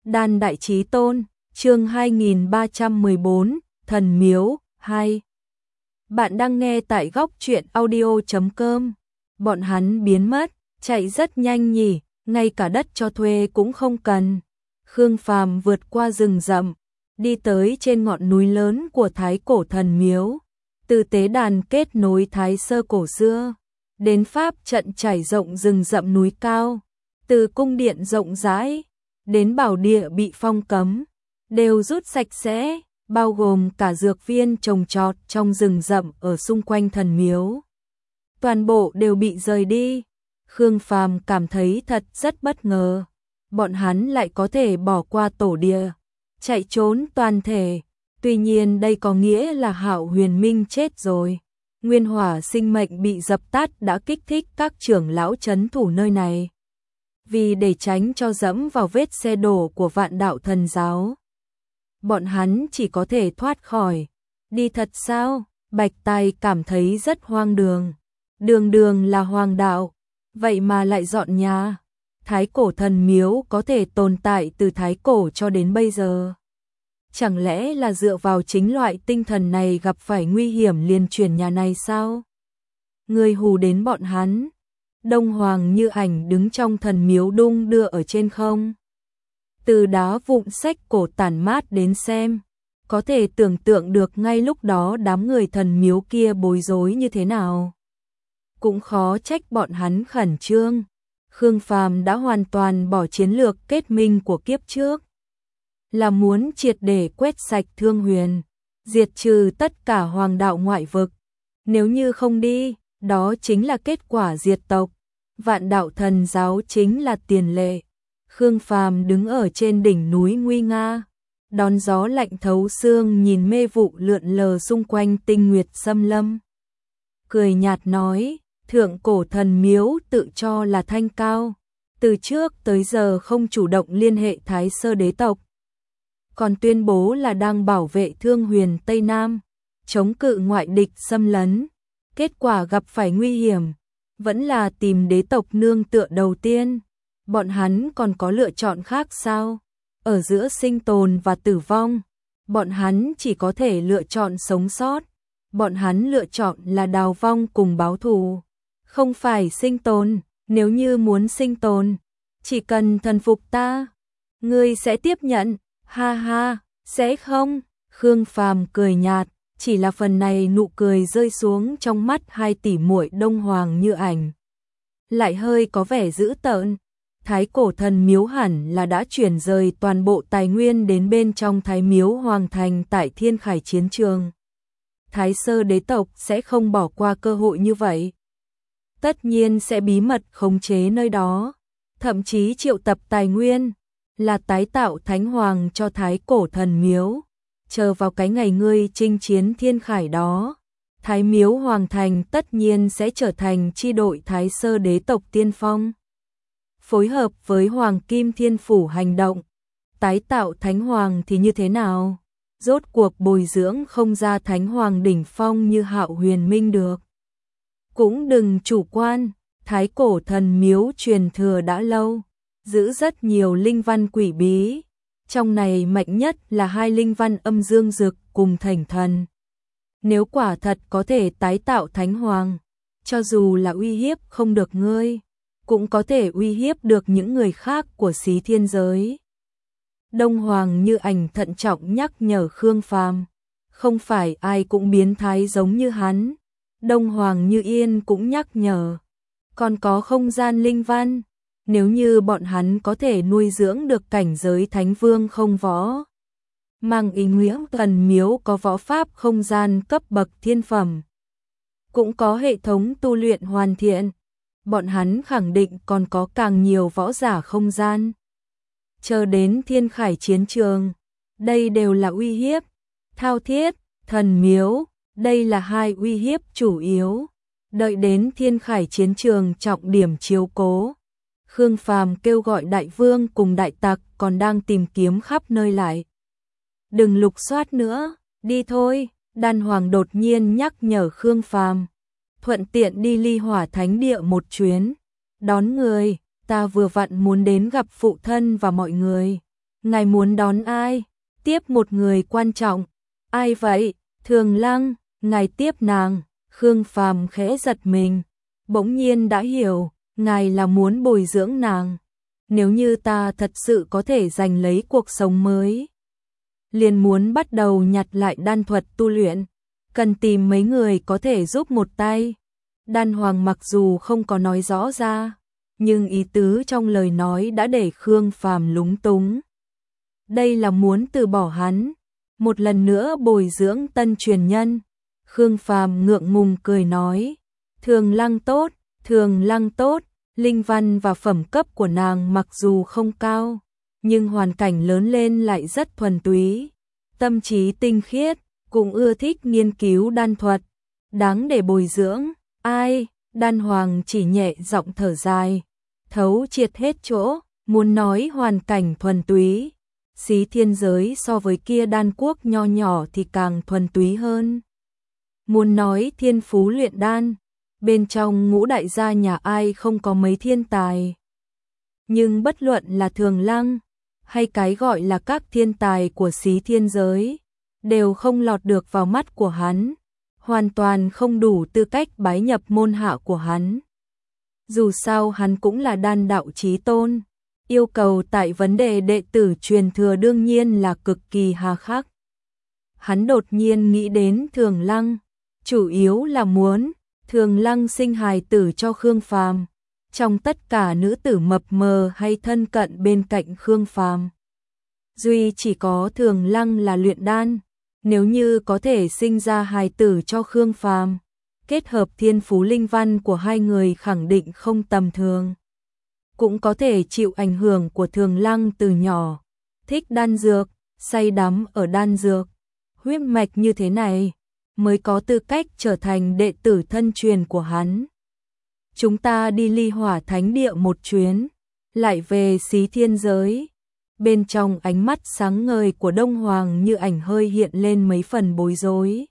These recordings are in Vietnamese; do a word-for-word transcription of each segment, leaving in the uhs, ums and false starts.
Đan Đại Chí Tôn, chương hai nghìn ba trăm mười bốn, Thần Miếu, hai. Bạn đang nghe tại góc truyện audio chấm com. Bọn hắn biến mất, chạy rất nhanh nhỉ, ngay cả đất cho thuê cũng không cần. Khương Phàm vượt qua rừng rậm, đi tới trên ngọn núi lớn của Thái Cổ Thần Miếu. Từ tế đàn kết nối Thái Sơ cổ xưa, đến pháp trận trải rộng rừng rậm núi cao, từ cung điện rộng rãi, đến bảo địa bị phong cấm, đều rút sạch sẽ, bao gồm cả dược viên trồng trọt trong rừng rậm ở xung quanh thần miếu. Toàn bộ đều bị rời đi. Khương Phàm cảm thấy thật rất bất ngờ, bọn hắn lại có thể bỏ qua tổ địa, chạy trốn toàn thể. Tuy nhiên đây có nghĩa là Hạo Huyền Minh chết rồi. Nguyên hỏa sinh mệnh bị dập tắt đã kích thích các trưởng lão trấn thủ nơi này. Vì để tránh cho dẫm vào vết xe đổ của Vạn Đạo Thần Giáo, bọn hắn chỉ có thể thoát khỏi. Đi thật sao? Bạch Tai cảm thấy rất hoang đường. Đường đường là hoàng đạo, vậy mà lại dọn nhà. Thái Cổ Thần Miếu có thể tồn tại từ Thái Cổ cho đến bây giờ. Chẳng lẽ là dựa vào chính loại tinh thần này gặp phải nguy hiểm liền chuyển nhà này sao? Người hù đến bọn hắn. Đông Hoàng Như Ảnh đứng trong thần miếu đung đưa ở trên không. Từ đá vụn sách cổ tản mát đến xem, có thể tưởng tượng được ngay lúc đó đám người thần miếu kia bối rối như thế nào. Cũng khó trách bọn hắn khẩn trương. Khương Phàm đã hoàn toàn bỏ chiến lược kết minh của kiếp trước, là muốn triệt để quét sạch Thương Huyền, diệt trừ tất cả hoàng đạo ngoại vực. Nếu như không đi, đó chính là kết quả diệt tộc. Vạn Đạo Thần Giáo chính là tiền lệ. Khương Phàm đứng ở trên đỉnh núi nguy nga, đón gió lạnh thấu xương nhìn mê vụ lượn lờ xung quanh tinh nguyệt xâm lâm. Cười nhạt nói, Thượng Cổ Thần Miếu tự cho là thanh cao, từ trước tới giờ không chủ động liên hệ Thái Sơ đế tộc, còn tuyên bố là đang bảo vệ Thương Huyền Tây Nam, chống cự ngoại địch xâm lấn. Kết quả gặp phải nguy hiểm, vẫn là tìm đế tộc nương tựa đầu tiên. Bọn hắn còn có lựa chọn khác sao? Ở giữa sinh tồn và tử vong, bọn hắn chỉ có thể lựa chọn sống sót. Bọn hắn lựa chọn là đào vong cùng báo thù, không phải sinh tồn. Nếu như muốn sinh tồn, chỉ cần thần phục ta, ngươi sẽ tiếp nhận. Ha ha, sẽ không? Khương Phàm cười nhạt, chỉ là phần này nụ cười rơi xuống trong mắt hai tỷ muội Đông Hoàng Như Ảnh, lại hơi có vẻ dữ tợn. Thái Cổ Thần Miếu hẳn là đã chuyển rời toàn bộ tài nguyên đến bên trong Thái Miếu Hoàng Thành tại Thiên Khải Chiến Trường. Thái Sơ đế tộc sẽ không bỏ qua cơ hội như vậy. Tất nhiên sẽ bí mật khống chế nơi đó, thậm chí triệu tập tài nguyên, là tái tạo Thánh Hoàng cho Thái Cổ Thần Miếu. Chờ vào cái ngày ngươi chinh chiến Thiên Khải đó, Thái Miếu Hoàng Thành tất nhiên sẽ trở thành chi đội Thái Sơ đế tộc tiên phong. Phối hợp với Hoàng Kim Thiên Phủ hành động, tái tạo Thánh Hoàng thì như thế nào? Rốt cuộc bồi dưỡng không ra Thánh Hoàng đỉnh phong như Hạo Huyền Minh được. Cũng đừng chủ quan, Thái Cổ Thần Miếu truyền thừa đã lâu, giữ rất nhiều linh văn quỷ bí. Trong này mạnh nhất là hai linh văn Âm Dương Dực cùng Thành Thần. Nếu quả thật có thể tái tạo Thánh Hoàng, cho dù là uy hiếp không được ngươi, cũng có thể uy hiếp được những người khác của Xí Thiên giới. Đông Hoàng Như Ảnh thận trọng nhắc nhở Khương Phàm, không phải ai cũng biến thái giống như hắn. Đông Hoàng Như Yên cũng nhắc nhở, còn có không gian linh văn, nếu như bọn hắn có thể nuôi dưỡng được cảnh giới Thánh Vương không võ, mang ý nghĩa thần miếu có võ pháp không gian cấp bậc thiên phẩm, cũng có hệ thống tu luyện hoàn thiện, bọn hắn khẳng định còn có càng nhiều võ giả không gian. Chờ đến Thiên Khải Chiến Trường, đây đều là uy hiếp. Thao Thiết, Thần Miếu, đây là hai uy hiếp chủ yếu. Đợi đến Thiên Khải Chiến Trường trọng điểm chiếu cố, Khương Phàm kêu gọi đại vương cùng đại tặc còn đang tìm kiếm khắp nơi lại. Đừng lục soát nữa, đi thôi. Đan Hoàng đột nhiên nhắc nhở Khương Phàm, thuận tiện đi Ly Hỏa Thánh Địa một chuyến, đón người. Ta vừa vặn muốn đến gặp phụ thân và mọi người. ngài muốn đón ai? Tiếp một người quan trọng. Ai vậy? Thường Lăng, ngài tiếp nàng. Khương Phàm khẽ giật mình, bỗng nhiên đã hiểu, ngài là muốn bồi dưỡng nàng. Nếu như ta thật sự có thể giành lấy cuộc sống mới, liền muốn bắt đầu nhặt lại đan thuật tu luyện, cần tìm mấy người có thể giúp một tay. Đan Hoàng mặc dù không có nói rõ ra, nhưng ý tứ trong lời nói đã để Khương Phàm lúng túng. Đây là muốn từ bỏ hắn, một lần nữa bồi dưỡng tân truyền nhân. Khương Phàm ngượng ngùng cười nói, Thường Lăng tốt, Thường Lăng tốt, linh văn và phẩm cấp của nàng mặc dù không cao, nhưng hoàn cảnh lớn lên lại rất thuần túy, tâm trí tinh khiết, cũng ưa thích nghiên cứu đan thuật, đáng để bồi dưỡng. Ai? Đan Hoàng chỉ nhẹ giọng thở dài, thấu triệt hết chỗ, muốn nói hoàn cảnh thuần túy, Xí Thiên giới so với kia đan quốc nho nhỏ thì càng thuần túy hơn. Muốn nói thiên phú luyện đan, bên trong ngũ đại gia nhà ai không có mấy thiên tài. Nhưng bất luận là Thường Lăng, hay cái gọi là các thiên tài của Xí Thiên giới, đều không lọt được vào mắt của hắn, hoàn toàn không đủ tư cách bái nhập môn hạ của hắn. Dù sao hắn cũng là đan đạo chí tôn, yêu cầu tại vấn đề đệ tử truyền thừa đương nhiên là cực kỳ hà khắc. Hắn đột nhiên nghĩ đến Thường Lăng, chủ yếu là muốn Thường Lăng sinh hài tử cho Khương Phàm. Trong tất cả nữ tử mập mờ hay thân cận bên cạnh Khương Phàm, duy chỉ có Thường Lăng là luyện đan. Nếu như có thể sinh ra hài tử cho Khương Phàm, kết hợp thiên phú linh văn của hai người khẳng định không tầm thường. Cũng có thể chịu ảnh hưởng của Thường Lăng từ nhỏ, thích đan dược, say đắm ở đan dược, huyết mạch như thế này mới có tư cách trở thành đệ tử thân truyền của hắn. Chúng ta đi Ly Hỏa Thánh Địa một chuyến, lại về Xí Thiên giới. Bên trong ánh mắt sáng ngời của Đông Hoàng Như Ảnh hơi hiện lên mấy phần bối rối,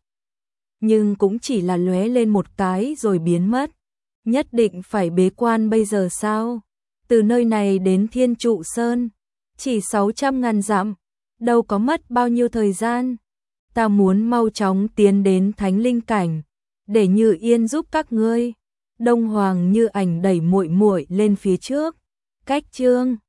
nhưng cũng chỉ là lóe lên một cái rồi biến mất. Nhất định phải bế quan bây giờ sao? Từ nơi này đến Thiên Trụ Sơn, chỉ sáu trăm ngàn dặm, đâu có mất bao nhiêu thời gian. Ta muốn mau chóng tiến đến Thánh Linh cảnh, để Như Yên giúp các ngươi. Đông Hoàng Như Ảnh đẩy muội muội lên phía trước. Cách chương